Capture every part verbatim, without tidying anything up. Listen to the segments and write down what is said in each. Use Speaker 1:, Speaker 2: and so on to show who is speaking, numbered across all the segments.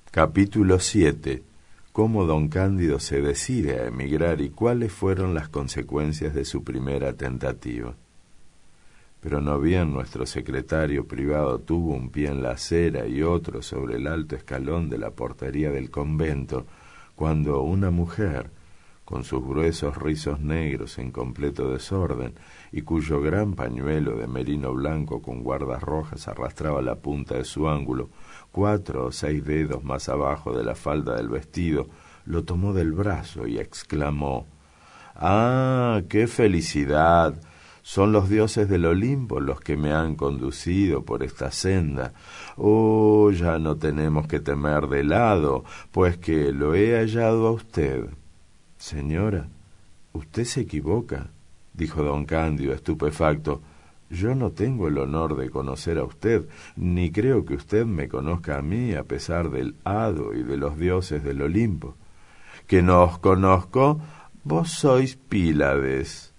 Speaker 1: Capítulo siete. Cómo don Cándido se decide a emigrar y cuáles fueron las consecuencias de su primera tentativa. Pero no bien nuestro secretario privado tuvo un pie en la acera y otro sobre el alto escalón de la portería del convento, cuando una mujer, con sus gruesos rizos negros en completo desorden y cuyo gran pañuelo de merino blanco con guardas rojas arrastraba la punta de su ángulo, cuatro o seis dedos más abajo de la falda del vestido, lo tomó del brazo y exclamó: «¡Ah, qué felicidad! Son los dioses del Olimpo los que me han conducido por esta senda. Oh, ya no tenemos que temer de helado, pues que lo he hallado a usted». «Señora, usted se equivoca», dijo don Cándido estupefacto. «Yo no tengo el honor de conocer a usted, ni creo que usted me conozca a mí a pesar del hado y de los dioses del Olimpo». «¿Que no os conozco? Vos sois Pílades».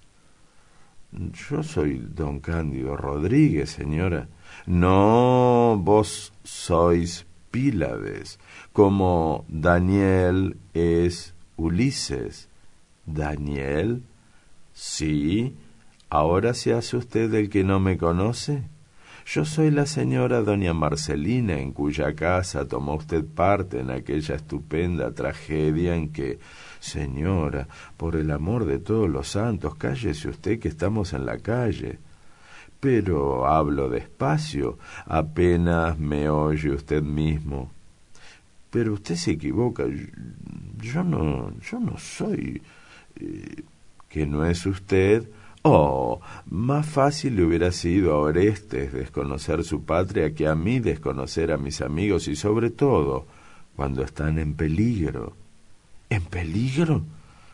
Speaker 1: «Yo soy don Cándido Rodríguez, señora». «No, vos sois Pílades, como Daniel es Ulises». «¿Daniel?» «Sí. ¿Ahora se hace usted el que no me conoce? Yo soy la señora doña Marcelina, en cuya casa tomó usted parte en aquella estupenda tragedia en que... Señora, por el amor de todos los santos, cállese usted que estamos en la calle». «Pero hablo despacio, apenas me oye usted mismo». «Pero usted se equivoca, yo no, yo no soy... Eh, ¿que no es usted? Oh, más fácil le hubiera sido a Orestes desconocer su patria que a mí desconocer a mis amigos, y sobre todo cuando están en peligro». «¿En peligro?»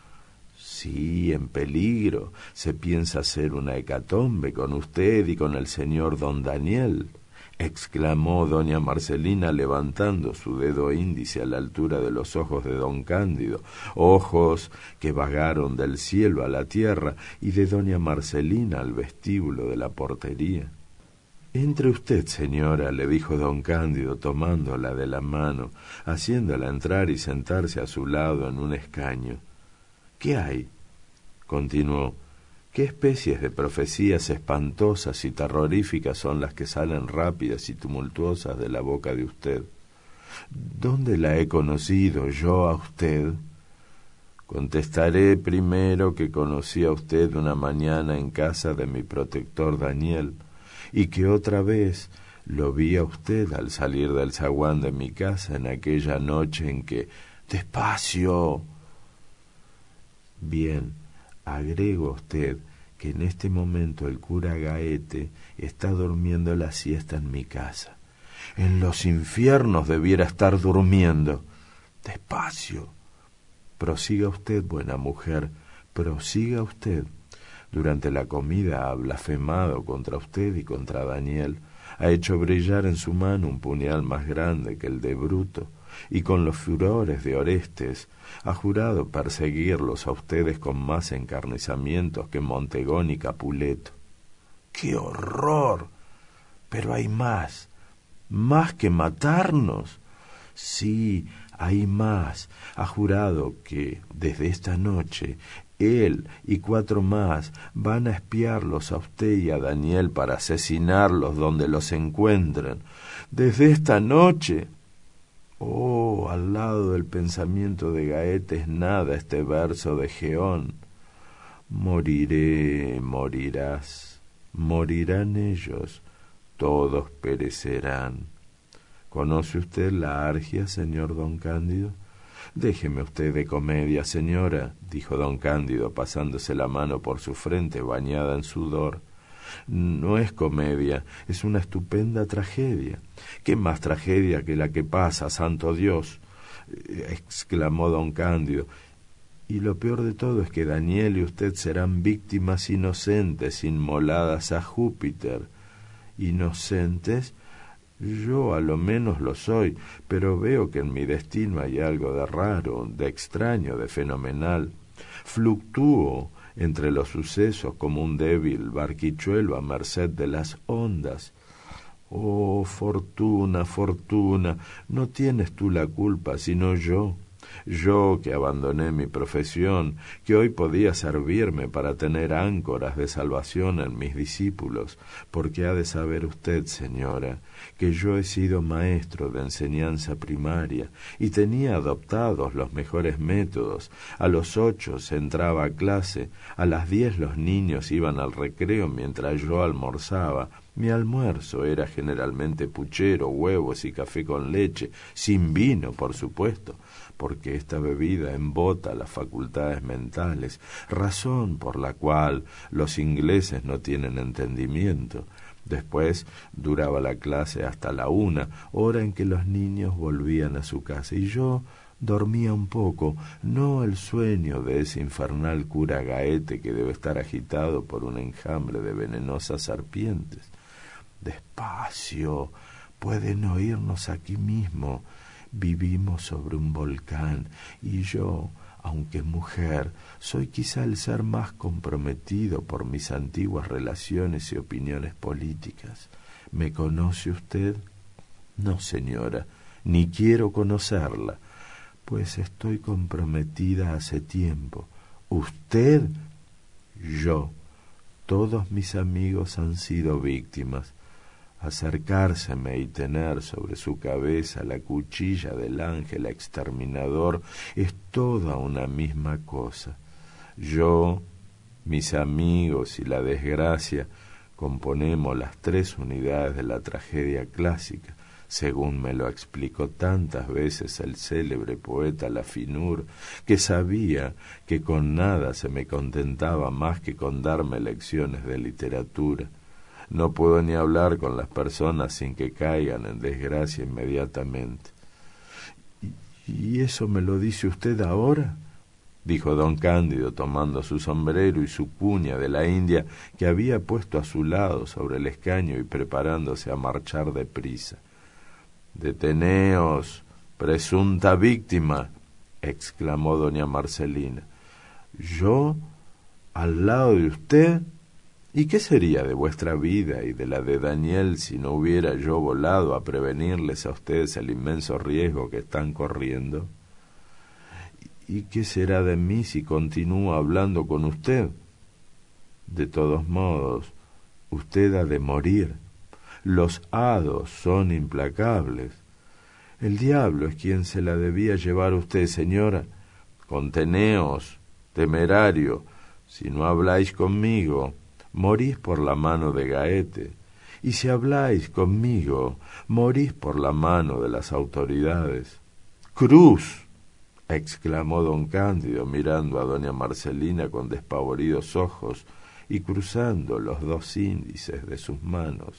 Speaker 1: «Sí, en peligro. Se piensa hacer una hecatombe con usted y con el señor don Daniel», exclamó doña Marcelina levantando su dedo índice a la altura de los ojos de don Cándido, ojos que vagaron del cielo a la tierra y de doña Marcelina al vestíbulo de la portería. «Entre usted, señora», le dijo don Cándido tomándola de la mano, haciéndola entrar y sentarse a su lado en un escaño. «¿Qué hay?», continuó. «¿Qué especies de profecías espantosas y terroríficas son las que salen rápidas y tumultuosas de la boca de usted? ¿Dónde la he conocido yo a usted?» «Contestaré primero que conocí a usted una mañana en casa de mi protector Daniel, y que otra vez lo vi a usted al salir del zaguán de mi casa en aquella noche en que... ¡Despacio! Bien, agrego a usted que en este momento el cura Gaete está durmiendo la siesta en mi casa. En los infiernos debiera estar durmiendo. Despacio. Prosiga usted, buena mujer, prosiga usted. Durante la comida ha blasfemado contra usted y contra Daniel. Ha hecho brillar en su mano un puñal más grande que el de Bruto, y con los furores de Orestes ha jurado perseguirlos a ustedes con más encarnizamientos que Montegón y Capuleto. ¡Qué horror! Pero hay más, más que matarnos. Sí, hay más. Ha jurado que desde esta noche él y cuatro más van a espiarlos a usted y a Daniel para asesinarlos donde los encuentren. Desde esta noche... Oh, al lado del pensamiento de Gaete es nada este verso de Geón. Moriré, morirás, morirán ellos, todos perecerán. ¿Conoce usted la argia, señor don Cándido? Déjeme usted de comedia, señora, dijo don Cándido, pasándose la mano por su frente bañada en sudor. No es comedia, es una estupenda tragedia. ¿Qué más tragedia que la que pasa, santo Dios?, exclamó don Cándido. Y lo peor de todo es que Daniel y usted serán víctimas inocentes inmoladas a Júpiter. ¿Inocentes? Yo a lo menos lo soy, pero veo que en mi destino hay algo de raro, de extraño, de fenomenal. Fluctúo entre los sucesos como un débil barquichuelo a merced de las ondas. Oh, Fortuna, Fortuna, no tienes tú la culpa, sino yo. Yo que abandoné mi profesión, que hoy podía servirme para tener áncoras de salvación en mis discípulos, porque ha de saber usted, señora, que yo he sido maestro de enseñanza primaria y tenía adoptados los mejores métodos. A los ocho se entraba a clase, a las diez los niños iban al recreo mientras yo almorzaba. Mi almuerzo era generalmente puchero, huevos y café con leche, sin vino, por supuesto, porque esta bebida embota las facultades mentales, razón por la cual los ingleses no tienen entendimiento. Después duraba la clase hasta la una, hora en que los niños volvían a su casa, y yo dormía un poco, no el sueño de ese infernal cura Gaete que debe estar agitado por un enjambre de venenosas serpientes. Despacio, pueden oírnos aquí mismo. Vivimos sobre un volcán y yo, aunque mujer, soy quizá el ser más comprometido por mis antiguas relaciones y opiniones políticas. ¿Me conoce usted? No, señora, ni quiero conocerla, pues estoy comprometida hace tiempo. ¿Usted? Yo. Todos mis amigos han sido víctimas. Acercárseme y tener sobre su cabeza la cuchilla del ángel exterminador es toda una misma cosa. Yo, mis amigos y la desgracia componemos las tres unidades de la tragedia clásica, según me lo explicó tantas veces el célebre poeta Lafinur, que sabía que con nada se me contentaba más que con darme lecciones de literatura. No puedo ni hablar con las personas sin que caigan en desgracia inmediatamente. ¿Y eso me lo dice usted ahora?, dijo don Cándido, tomando su sombrero y su cuña de la India que había puesto a su lado sobre el escaño y preparándose a marchar deprisa. «Deteneos, presunta víctima», exclamó doña Marcelina. «¿Yo? ¿Al lado de usted? ¿Y qué sería de vuestra vida y de la de Daniel si no hubiera yo volado a prevenirles a ustedes el inmenso riesgo que están corriendo? ¿Y qué será de mí si continúo hablando con usted? De todos modos, usted ha de morir. Los hados son implacables. El diablo es quien se la debía llevar a usted, señora. Conteneos, temerario, si no habláis conmigo, morís por la mano de Gaete, y si habláis conmigo, morís por la mano de las autoridades. ¡Cruz!, exclamó don Cándido, mirando a doña Marcelina con despavoridos ojos y cruzando los dos índices de sus manos.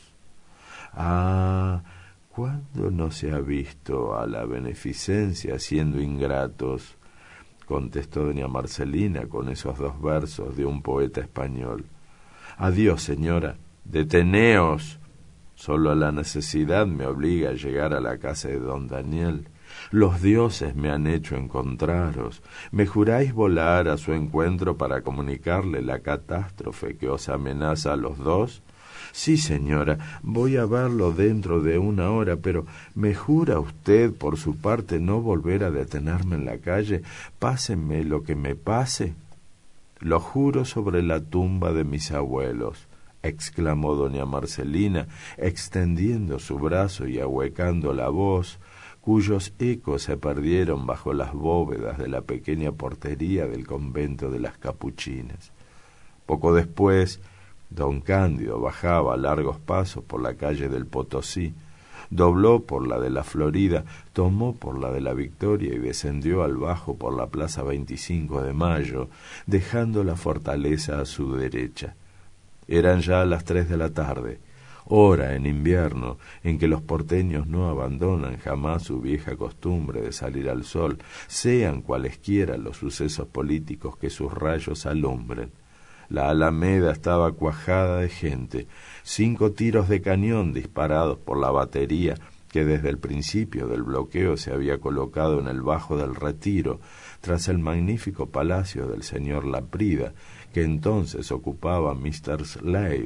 Speaker 1: «Ah, ¿cuándo no se ha visto a la beneficencia siendo ingratos?», contestó doña Marcelina con esos dos versos de un poeta español. «Adiós, señora, deteneos. Solo la necesidad me obliga a llegar a la casa de don Daniel. Los dioses me han hecho encontraros. ¿Me juráis volar a su encuentro para comunicarle la catástrofe que os amenaza a los dos?» «Sí, señora, voy a verlo dentro de una hora, pero ¿me jura usted por su parte no volver a detenerme en la calle, páseme lo que me pase?» «Lo juro sobre la tumba de mis abuelos», exclamó doña Marcelina, extendiendo su brazo y ahuecando la voz, cuyos ecos se perdieron bajo las bóvedas de la pequeña portería del convento de las Capuchinas. Poco después, don Cándido bajaba a largos pasos por la calle del Potosí, dobló por la de la Florida, tomó por la de la Victoria y descendió al bajo por la plaza veinticinco de Mayo, dejando la fortaleza a su derecha. Eran ya las tres de la tarde, hora en invierno en que los porteños no abandonan jamás su vieja costumbre de salir al sol, sean cualesquiera los sucesos políticos que sus rayos alumbren. La alameda estaba cuajada de gente. Cinco tiros de cañón disparados por la batería que desde el principio del bloqueo se había colocado en el Bajo del Retiro, tras el magnífico palacio del señor Laprida, que entonces ocupaba mister Slade,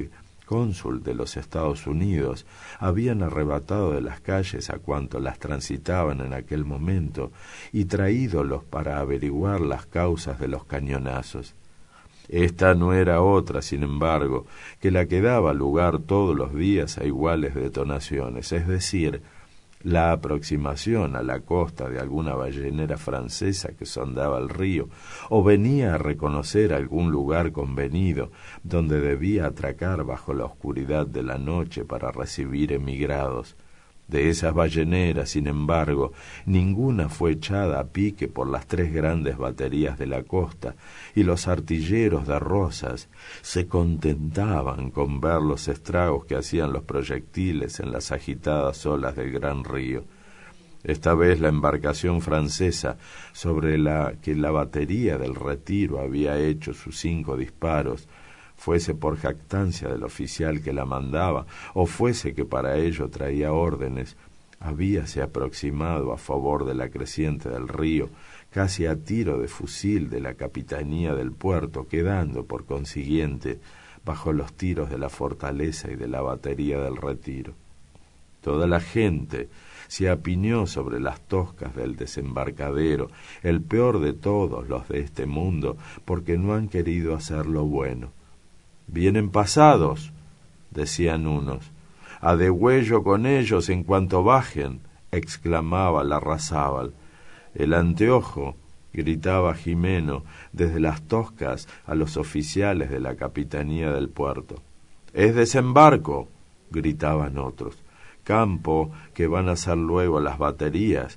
Speaker 1: cónsul de los Estados Unidos, habían arrebatado de las calles a cuantos las transitaban en aquel momento y traídolos para averiguar las causas de los cañonazos. Esta no era otra, sin embargo, que la que daba lugar todos los días a iguales detonaciones, es decir, la aproximación a la costa de alguna ballenera francesa que sondaba el río, o venía a reconocer algún lugar convenido donde debía atracar bajo la oscuridad de la noche para recibir emigrados. De esas balleneras, sin embargo, ninguna fue echada a pique por las tres grandes baterías de la costa, y los artilleros de Rosas se contentaban con ver los estragos que hacían los proyectiles en las agitadas olas del gran río. Esta vez la embarcación francesa, sobre la que la batería del Retiro había hecho sus cinco disparos, fuese por jactancia del oficial que la mandaba, o fuese que para ello traía órdenes, habíase aproximado a favor de la creciente del río, casi a tiro de fusil de la capitanía del puerto, quedando, por consiguiente, bajo los tiros de la fortaleza y de la batería del Retiro. Toda la gente se apiñó sobre las toscas del desembarcadero, el peor de todos los de este mundo, porque no han querido hacer lo bueno. «Vienen pasados», decían unos. «A degüello con ellos en cuanto bajen», exclamaba Larrazábal. «El anteojo», gritaba Jimeno desde las toscas a los oficiales de la capitanía del puerto. «Es desembarco», gritaban otros. «Campo que van a hacer luego las baterías»,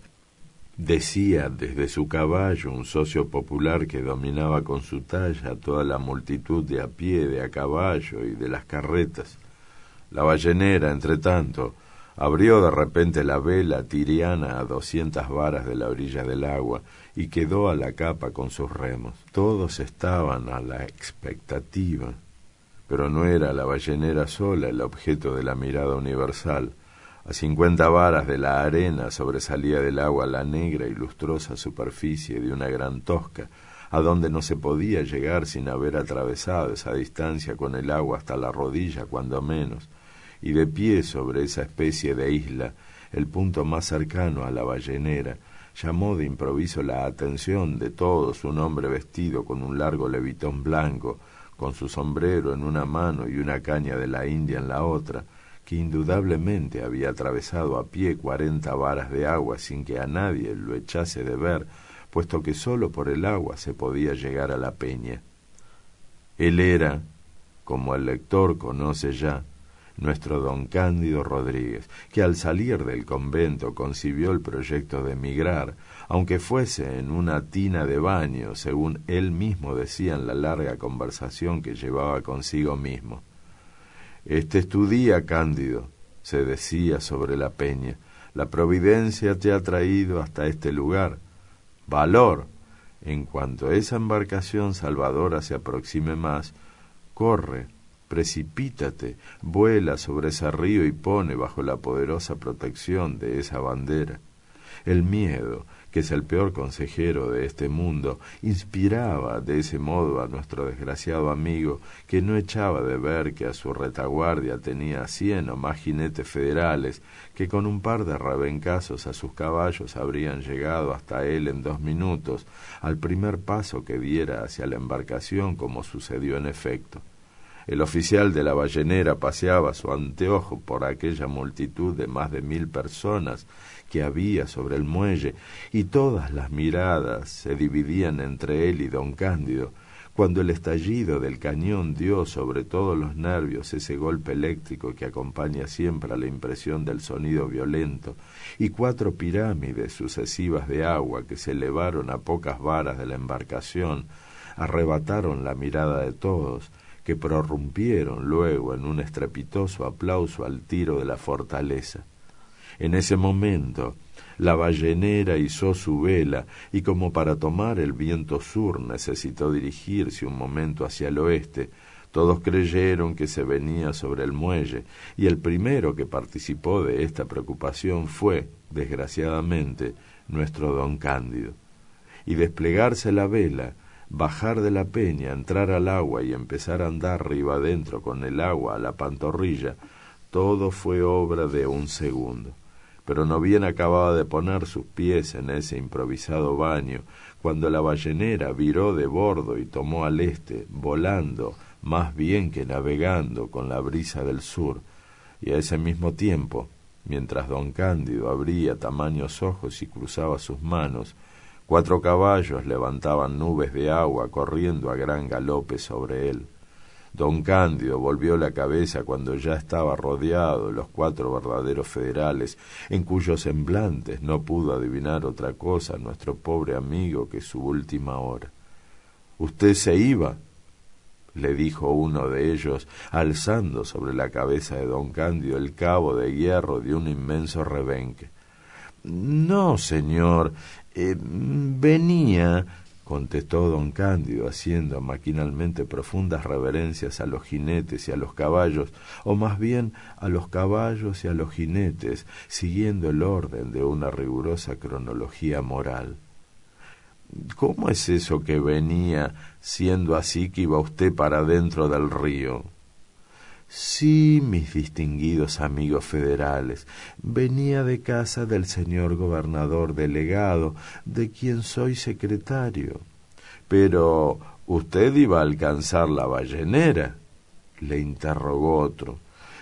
Speaker 1: decía desde su caballo un socio popular que dominaba con su talla toda la multitud de a pie, de a caballo y de las carretas. La ballenera, entre tanto, abrió de repente la vela tiriana a doscientas varas de la orilla del agua y quedó a la capa con sus remos. Todos estaban a la expectativa, pero no era la ballenera sola el objeto de la mirada universal. A cincuenta varas de la arena sobresalía del agua la negra y lustrosa superficie de una gran tosca, a donde no se podía llegar sin haber atravesado esa distancia con el agua hasta la rodilla, cuando menos, y de pie sobre esa especie de isla, el punto más cercano a la ballenera, llamó de improviso la atención de todos un hombre vestido con un largo levitón blanco, con su sombrero en una mano y una caña de la India en la otra, que indudablemente había atravesado a pie cuarenta varas de agua sin que a nadie lo echase de ver, puesto que sólo por el agua se podía llegar a la peña. Él era, como el lector conoce ya, nuestro don Cándido Rodríguez, que al salir del convento concibió el proyecto de emigrar, aunque fuese en una tina de baño, según él mismo decía en la larga conversación que llevaba consigo mismo. «Este es tu día, Cándido», se decía sobre la peña. «La providencia te ha traído hasta este lugar. Valor. En cuanto esa embarcación salvadora se aproxime más, corre, precipítate, vuela sobre ese río y pone bajo la poderosa protección de esa bandera». El miedo, que es el peor consejero de este mundo, inspiraba de ese modo a nuestro desgraciado amigo, que no echaba de ver que a su retaguardia tenía cien o más jinetes federales, que con un par de rebencazos a sus caballos habrían llegado hasta él en dos minutos, al primer paso que diera hacia la embarcación, como sucedió en efecto. El oficial de la ballenera paseaba su anteojo por aquella multitud de más de mil personas que había sobre el muelle, y todas las miradas se dividían entre él y don Cándido, cuando el estallido del cañón dio sobre todos los nervios ese golpe eléctrico que acompaña siempre a la impresión del sonido violento, y cuatro pirámides sucesivas de agua que se elevaron a pocas varas de la embarcación arrebataron la mirada de todos, que prorrumpieron luego en un estrepitoso aplauso al tiro de la fortaleza. En ese momento la ballenera izó su vela y, como para tomar el viento sur necesitó dirigirse un momento hacia el oeste, todos creyeron que se venía sobre el muelle, y el primero que participó de esta preocupación fue, desgraciadamente, nuestro don Cándido. Y desplegarse la vela, bajar de la peña, entrar al agua y empezar a andar riba adentro con el agua a la pantorrilla, todo fue obra de un segundo. Pero no bien acababa de poner sus pies en ese improvisado baño, cuando la ballenera viró de bordo y tomó al este, volando, más bien que navegando, con la brisa del sur, y a ese mismo tiempo, mientras don Cándido abría tamaños ojos y cruzaba sus manos, cuatro caballos levantaban nubes de agua corriendo a gran galope sobre él. Don Cándido volvió la cabeza cuando ya estaba rodeado de los cuatro verdaderos federales, en cuyos semblantes no pudo adivinar otra cosa nuestro pobre amigo que su última hora. —¿Usted se iba? —le dijo uno de ellos, alzando sobre la cabeza de don Cándido el cabo de hierro de un inmenso rebenque. —No, señor, eh, venía —contestó don Cándido, haciendo maquinalmente profundas reverencias a los jinetes y a los caballos, o más bien a los caballos y a los jinetes, siguiendo el orden de una rigurosa cronología moral. —¿Cómo es eso que venía, siendo así que iba usted para dentro del río? —Sí, mis distinguidos amigos federales, venía de casa del señor gobernador delegado, de quien soy secretario. —Pero usted iba a alcanzar la ballenera —le interrogó otro.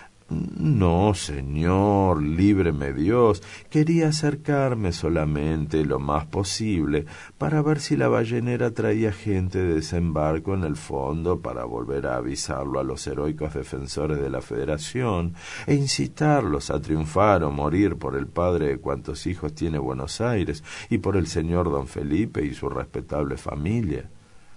Speaker 1: —No, señor, líbreme Dios, quería acercarme solamente lo más posible para ver si la ballenera traía gente de desembarco en el fondo para volver a avisarlo a los heroicos defensores de la Federación e incitarlos a triunfar o morir por el padre de cuantos hijos tiene Buenos Aires y por el señor don Felipe y su respetable familia.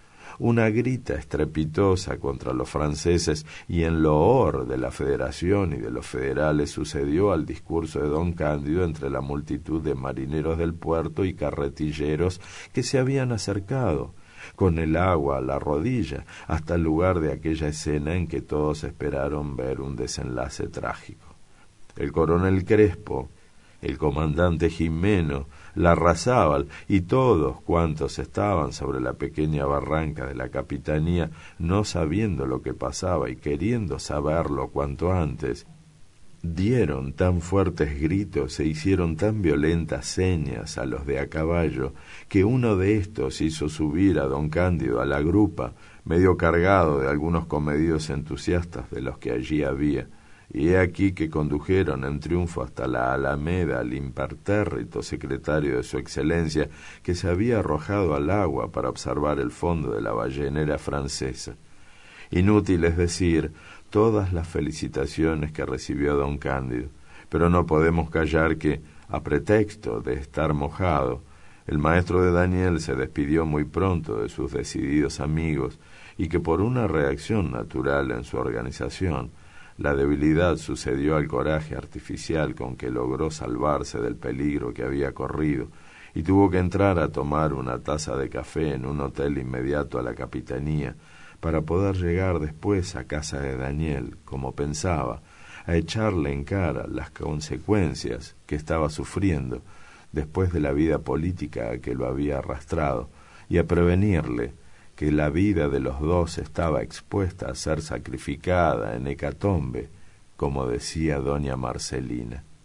Speaker 1: Una grita estrepitosa contra los franceses y en loor de la Federación y de los federales sucedió al discurso de don Cándido entre la multitud de marineros del puerto y carretilleros que se habían acercado, con el agua a la rodilla, hasta el lugar de aquella escena en que todos esperaron ver un desenlace trágico. El coronel Crespo, el comandante Jimeno, Larrazábal y todos cuantos estaban sobre la pequeña barranca de la capitanía, no sabiendo lo que pasaba y queriendo saberlo cuanto antes, dieron tan fuertes gritos e hicieron tan violentas señas a los de a caballo que uno de estos hizo subir a don Cándido a la grupa, medio cargado de algunos comedidos entusiastas de los que allí había, y he aquí que condujeron en triunfo hasta la Alameda al impertérrito secretario de su excelencia, que se había arrojado al agua para observar el fondo de la ballenera francesa. Inútil es decir todas las felicitaciones que recibió don Cándido, pero no podemos callar que, a pretexto de estar mojado, el maestro de Daniel se despidió muy pronto de sus decididos amigos y que por una reacción natural en su organización, la debilidad sucedió al coraje artificial con que logró salvarse del peligro que había corrido, y tuvo que entrar a tomar una taza de café en un hotel inmediato a la capitanía, para poder llegar después a casa de Daniel, como pensaba, a echarle en cara las consecuencias que estaba sufriendo después de la vida política a que lo había arrastrado, y a prevenirle que la vida de los dos estaba expuesta a ser sacrificada en hecatombe, como decía doña Marcelina.